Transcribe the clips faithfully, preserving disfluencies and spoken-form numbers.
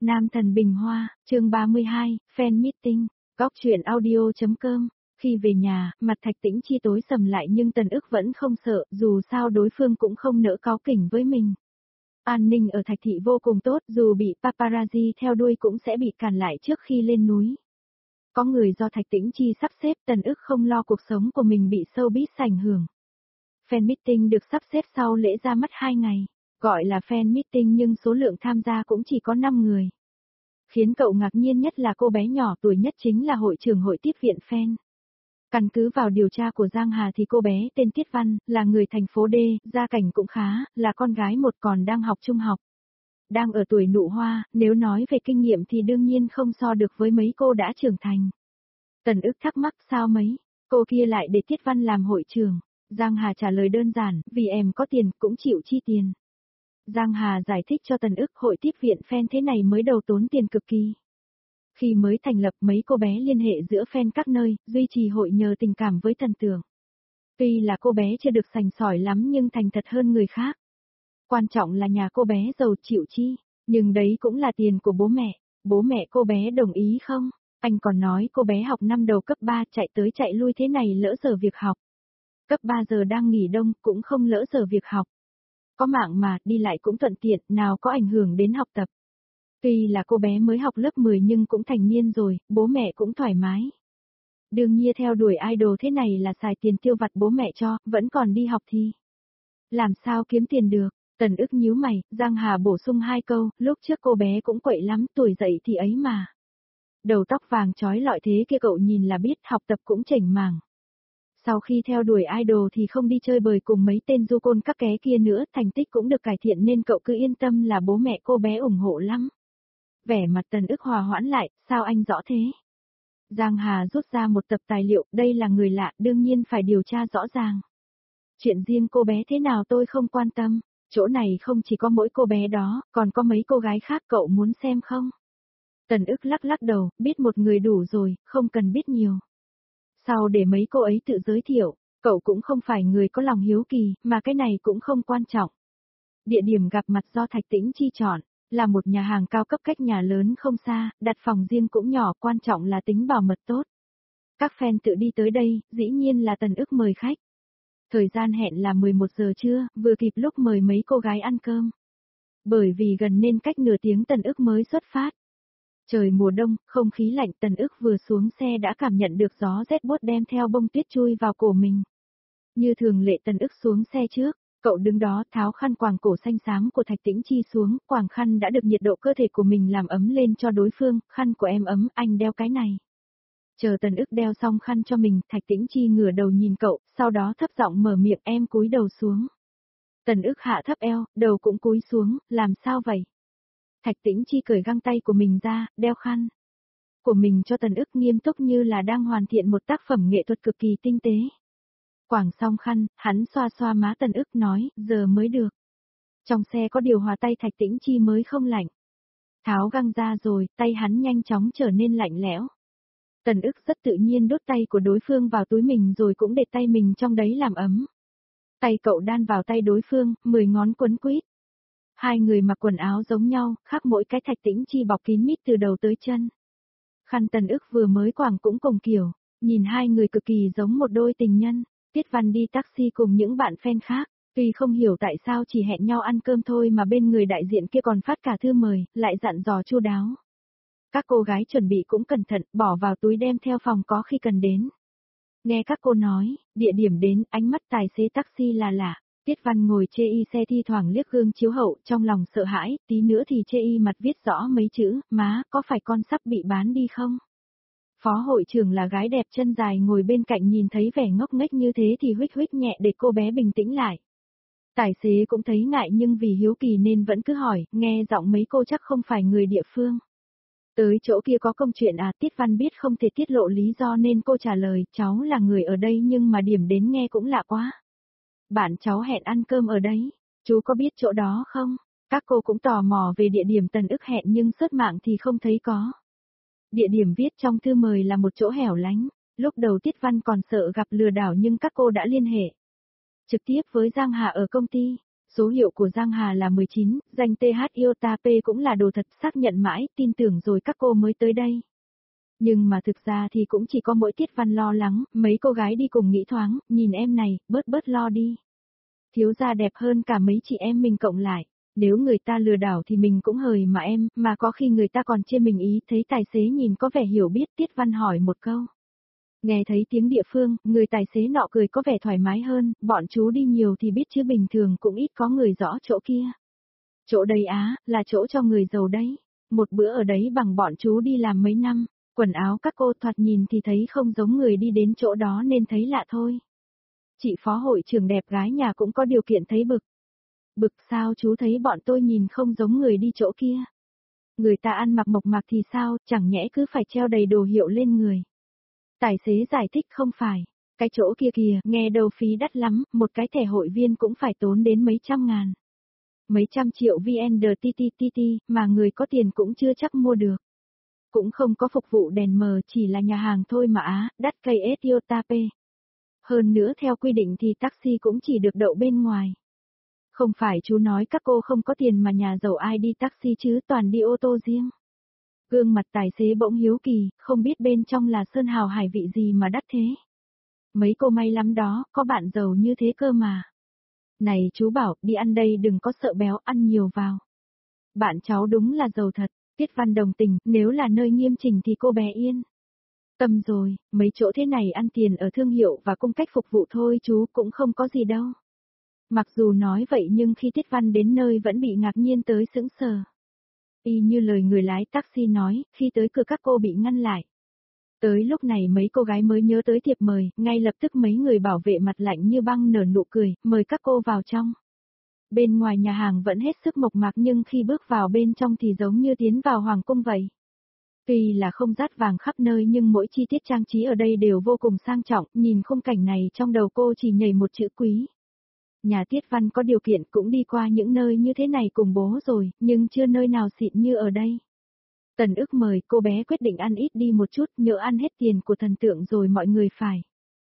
Nam thần bình hoa, chương ba mươi hai, fan meeting, góc truyện audio.com. Khi về nhà, mặt Thạch Tĩnh Chi tối sầm lại nhưng Tần Ức vẫn không sợ, dù sao đối phương cũng không nỡ cáu kỉnh với mình. An ninh ở Thạch Thị vô cùng tốt, dù bị paparazzi theo đuôi cũng sẽ bị cản lại trước khi lên núi. Có người do Thạch Tĩnh Chi sắp xếp, Tần Ức không lo cuộc sống của mình bị showbiz ảnh hưởng. Fan meeting được sắp xếp sau lễ ra mắt hai ngày. Gọi là fan meeting nhưng số lượng tham gia cũng chỉ có năm người. Khiến cậu ngạc nhiên nhất là cô bé nhỏ tuổi nhất chính là hội trưởng hội tiếp viện fan. Căn cứ vào điều tra của Giang Hà thì cô bé tên Tiết Văn, là người thành phố D, gia cảnh cũng khá, là con gái một còn đang học trung học. Đang ở tuổi nụ hoa, nếu nói về kinh nghiệm thì đương nhiên không so được với mấy cô đã trưởng thành. Tần Ức thắc mắc sao mấy, cô kia lại để Tiết Văn làm hội trưởng. Giang Hà trả lời đơn giản, vì em có tiền cũng chịu chi tiền. Giang Hà giải thích cho Tần Ức hội tiếp viện fan thế này mới đầu tốn tiền cực kỳ. Khi mới thành lập mấy cô bé liên hệ giữa fan các nơi, duy trì hội nhờ tình cảm với thần tượng. Tuy là cô bé chưa được sành sỏi lắm nhưng thành thật hơn người khác. Quan trọng là nhà cô bé giàu chịu chi, nhưng đấy cũng là tiền của bố mẹ. Bố mẹ cô bé đồng ý không? Anh còn nói cô bé học năm đầu cấp ba chạy tới chạy lui thế này lỡ giờ việc học. Cấp ba giờ đang nghỉ đông cũng không lỡ giờ việc học. Có mạng mà, đi lại cũng thuận tiện, nào có ảnh hưởng đến học tập. Tuy là cô bé mới học lớp mười nhưng cũng thành niên rồi, bố mẹ cũng thoải mái. Đương nhiên theo đuổi idol thế này là xài tiền tiêu vặt bố mẹ cho, vẫn còn đi học thì. Làm sao kiếm tiền được? Tần Ức nhíu mày, Giang Hà bổ sung hai câu, lúc trước cô bé cũng quậy lắm, tuổi dậy thì ấy mà. Đầu tóc vàng trói lọi thế kia cậu nhìn là biết, học tập cũng chỉnh mảng. Sau khi theo đuổi idol thì không đi chơi bời cùng mấy tên du côn các ké kia nữa, thành tích cũng được cải thiện nên cậu cứ yên tâm là bố mẹ cô bé ủng hộ lắm. Vẻ mặt Tần Ức hòa hoãn lại, sao anh rõ thế? Giang Hà rút ra một tập tài liệu, đây là người lạ, đương nhiên phải điều tra rõ ràng. Chuyện riêng cô bé thế nào tôi không quan tâm, chỗ này không chỉ có mỗi cô bé đó, còn có mấy cô gái khác cậu muốn xem không? Tần Ức lắc lắc đầu, biết một người đủ rồi, không cần biết nhiều. Sau để mấy cô ấy tự giới thiệu, cậu cũng không phải người có lòng hiếu kỳ, mà cái này cũng không quan trọng. Địa điểm gặp mặt do Thạch Tĩnh Chi chọn, là một nhà hàng cao cấp cách nhà lớn không xa, đặt phòng riêng cũng nhỏ, quan trọng là tính bảo mật tốt. Các fan tự đi tới đây, dĩ nhiên là Tần Ức mời khách. Thời gian hẹn là mười một giờ trưa, vừa kịp lúc mời mấy cô gái ăn cơm. Bởi vì gần nên cách nửa tiếng Tần Ức mới xuất phát. Trời mùa đông, không khí lạnh, Tần Ức vừa xuống xe đã cảm nhận được gió rét buốt đem theo bông tuyết chui vào cổ mình. Như thường lệ Tần Ức xuống xe trước, cậu đứng đó tháo khăn quàng cổ xanh xám của Thạch Tĩnh Chi xuống, quàng khăn đã được nhiệt độ cơ thể của mình làm ấm lên cho đối phương, khăn của em ấm, anh đeo cái này. Chờ Tần Ức đeo xong khăn cho mình, Thạch Tĩnh Chi ngửa đầu nhìn cậu, sau đó thấp giọng mở miệng em cúi đầu xuống. Tần Ức hạ thấp eo, đầu cũng cúi xuống, làm sao vậy? Thạch Tĩnh Chi cởi găng tay của mình ra, đeo khăn của mình cho Tần Ức nghiêm túc như là đang hoàn thiện một tác phẩm nghệ thuật cực kỳ tinh tế. Quàng xong khăn, hắn xoa xoa má Tần Ức nói, giờ mới được. Trong xe có điều hòa tay Thạch Tĩnh Chi mới không lạnh. Tháo găng ra rồi, tay hắn nhanh chóng trở nên lạnh lẽo. Tần Ức rất tự nhiên đút tay của đối phương vào túi mình rồi cũng để tay mình trong đấy làm ấm. Tay cậu đan vào tay đối phương, mười ngón quấn quýt. Hai người mặc quần áo giống nhau, khác mỗi cái Thạch Tĩnh Chi bọc kín mít từ đầu tới chân. Khăn Tần Ức vừa mới quàng cũng cùng kiểu, nhìn hai người cực kỳ giống một đôi tình nhân. Tiết Văn đi taxi cùng những bạn fan khác, tuy không hiểu tại sao chỉ hẹn nhau ăn cơm thôi mà bên người đại diện kia còn phát cả thư mời, lại dặn dò chu đáo. Các cô gái chuẩn bị cũng cẩn thận, bỏ vào túi đem theo phòng có khi cần đến. Nghe các cô nói, địa điểm đến, ánh mắt tài xế taxi là lạ. Tiết Văn ngồi chê y xe thi thoảng liếc gương chiếu hậu, trong lòng sợ hãi, tí nữa thì chê y mặt viết rõ mấy chữ, má, có phải con sắp bị bán đi không? Phó hội trưởng là gái đẹp chân dài ngồi bên cạnh nhìn thấy vẻ ngốc nghếch như thế thì huých huých nhẹ để cô bé bình tĩnh lại. Tài xế cũng thấy ngại nhưng vì hiếu kỳ nên vẫn cứ hỏi, nghe giọng mấy cô chắc không phải người địa phương. Tới chỗ kia có công chuyện à? Tiết Văn biết không thể tiết lộ lý do nên cô trả lời, cháu là người ở đây nhưng mà điểm đến nghe cũng lạ quá. Bạn cháu hẹn ăn cơm ở đấy, chú có biết chỗ đó không? Các cô cũng tò mò về địa điểm Tần Ức hẹn nhưng search mạng thì không thấy có. Địa điểm viết trong thư mời là một chỗ hẻo lánh, lúc đầu Tiết Văn còn sợ gặp lừa đảo nhưng các cô đã liên hệ trực tiếp với Giang Hà ở công ty. Số hiệu của Giang Hà là mười chín, danh tê hát Iota P cũng là đồ thật, xác nhận mãi, tin tưởng rồi các cô mới tới đây. Nhưng mà thực ra thì cũng chỉ có mỗi Tiết Văn lo lắng, mấy cô gái đi cùng nghĩ thoáng, nhìn em này, bớt bớt lo đi. Thiếu gia đẹp hơn cả mấy chị em mình cộng lại. Nếu người ta lừa đảo thì mình cũng hời mà em, mà có khi người ta còn chê mình ý, thấy tài xế nhìn có vẻ hiểu biết, Tiết Văn hỏi một câu. Nghe thấy tiếng địa phương, người tài xế nọ cười có vẻ thoải mái hơn, bọn chú đi nhiều thì biết chứ bình thường cũng ít có người rõ chỗ kia. Chỗ đây á, là chỗ cho người giàu đấy. Một bữa ở đấy bằng bọn chú đi làm mấy năm, quần áo các cô thoạt nhìn thì thấy không giống người đi đến chỗ đó nên thấy lạ thôi. Chị phó hội trưởng đẹp gái nhà cũng có điều kiện thấy bực. Bực sao chú thấy bọn tôi nhìn không giống người đi chỗ kia. Người ta ăn mặc mộc mạc thì sao, chẳng nhẽ cứ phải treo đầy đồ hiệu lên người. Tài xế giải thích không phải. Cái chỗ kia kìa, nghe đầu phí đắt lắm, một cái thẻ hội viên cũng phải tốn đến mấy trăm ngàn. Mấy trăm triệu vê en đê tê tê tê tê, mà người có tiền cũng chưa chắc mua được. Cũng không có phục vụ đèn mờ, chỉ là nhà hàng thôi mà á, đắt cây Iota P. Hơn nữa theo quy định thì taxi cũng chỉ được đậu bên ngoài. Không phải chú nói các cô không có tiền mà nhà giàu ai đi taxi chứ, toàn đi ô tô riêng. Gương mặt tài xế bỗng hiếu kỳ, không biết bên trong là sơn hào hải vị gì mà đắt thế. Mấy cô may lắm đó, có bạn giàu như thế cơ mà. Này chú bảo, đi ăn đây đừng có sợ béo, ăn nhiều vào. Bạn cháu đúng là giàu thật, Tiết Văn đồng tình, nếu là nơi nghiêm chỉnh thì cô bé yên. Tâm rồi, mấy chỗ thế này ăn tiền ở thương hiệu và cung cách phục vụ thôi chú, cũng không có gì đâu. Mặc dù nói vậy nhưng khi Tiết Văn đến nơi vẫn bị ngạc nhiên tới sững sờ. Y như lời người lái taxi nói, khi tới cửa các cô bị ngăn lại. Tới lúc này mấy cô gái mới nhớ tới thiệp mời, ngay lập tức mấy người bảo vệ mặt lạnh như băng nở nụ cười, mời các cô vào trong. Bên ngoài nhà hàng vẫn hết sức mộc mạc nhưng khi bước vào bên trong thì giống như tiến vào hoàng cung vậy. Tuy là không rát vàng khắp nơi nhưng mỗi chi tiết trang trí ở đây đều vô cùng sang trọng, nhìn khung cảnh này trong đầu cô chỉ nhảy một chữ quý. Nhà Tiết Văn có điều kiện cũng đi qua những nơi như thế này cùng bố rồi, nhưng chưa nơi nào xịn như ở đây. Tần ức mời, cô bé quyết định ăn ít đi một chút, nhỡ ăn hết tiền của thần tượng rồi mọi người phải.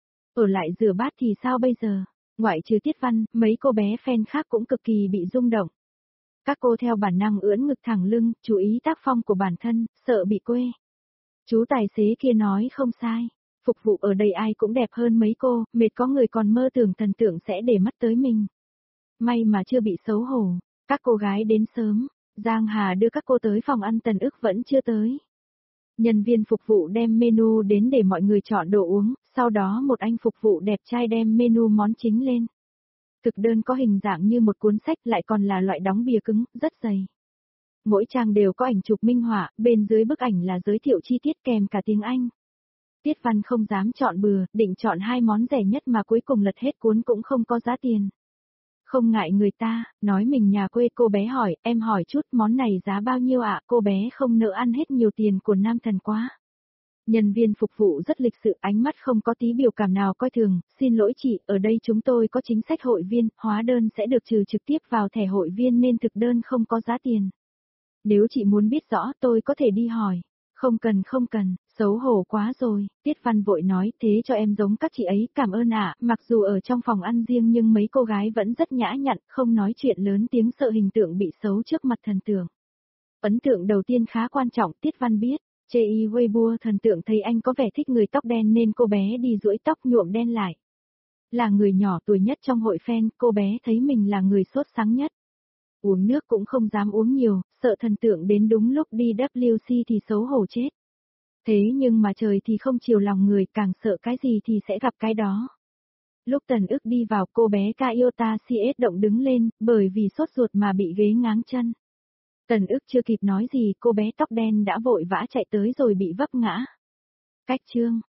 Ở lại rửa bát thì sao bây giờ? Ngoại trừ Tiết Văn, mấy cô bé fan khác cũng cực kỳ bị rung động. Các cô theo bản năng ưỡn ngực thẳng lưng, chú ý tác phong của bản thân, sợ bị quê. Chú tài xế kia nói không sai. Phục vụ ở đây ai cũng đẹp hơn mấy cô, mệt có người còn mơ tưởng thần tượng sẽ để mắt tới mình. May mà chưa bị xấu hổ, các cô gái đến sớm, Giang Hà đưa các cô tới phòng ăn, Tần ức vẫn chưa tới. Nhân viên phục vụ đem menu đến để mọi người chọn đồ uống, sau đó một anh phục vụ đẹp trai đem menu món chính lên. Thực đơn có hình dạng như một cuốn sách lại còn là loại đóng bìa cứng, rất dày. Mỗi trang đều có ảnh chụp minh họa, bên dưới bức ảnh là giới thiệu chi tiết kèm cả tiếng Anh. Tiết Văn không dám chọn bừa, định chọn hai món rẻ nhất mà cuối cùng lật hết cuốn cũng không có giá tiền. Không ngại người ta, nói mình nhà quê, cô bé hỏi, em hỏi chút món này giá bao nhiêu ạ? Cô bé không nỡ ăn hết nhiều tiền của nam thần quá. Nhân viên phục vụ rất lịch sự, ánh mắt không có tí biểu cảm nào coi thường, xin lỗi chị, ở đây chúng tôi có chính sách hội viên, hóa đơn sẽ được trừ trực tiếp vào thẻ hội viên nên thực đơn không có giá tiền. Nếu chị muốn biết rõ tôi có thể đi hỏi. Không cần không cần, xấu hổ quá rồi, Tiết Văn vội nói thế cho em giống các chị ấy, cảm ơn ạ, mặc dù ở trong phòng ăn riêng nhưng mấy cô gái vẫn rất nhã nhặn, không nói chuyện lớn tiếng sợ hình tượng bị xấu trước mặt thần tượng. Ấn tượng đầu tiên khá quan trọng, Tiết Văn biết, chê y Weibo thần tượng thấy anh có vẻ thích người tóc đen nên cô bé đi duỗi tóc nhuộm đen lại. Là người nhỏ tuổi nhất trong hội fan, cô bé thấy mình là người sốt sáng nhất. Uống nước cũng không dám uống nhiều, sợ thần tượng đến đúng lúc đi W C thì xấu hổ chết. Thế nhưng mà trời thì không chiều lòng người, càng sợ cái gì thì sẽ gặp cái đó. Lúc Tần ức đi vào, cô bé Iota xê ét động đứng lên, bởi vì sốt ruột mà bị ghế ngáng chân. Tần ức chưa kịp nói gì, cô bé tóc đen đã vội vã chạy tới rồi bị vấp ngã. Cách chương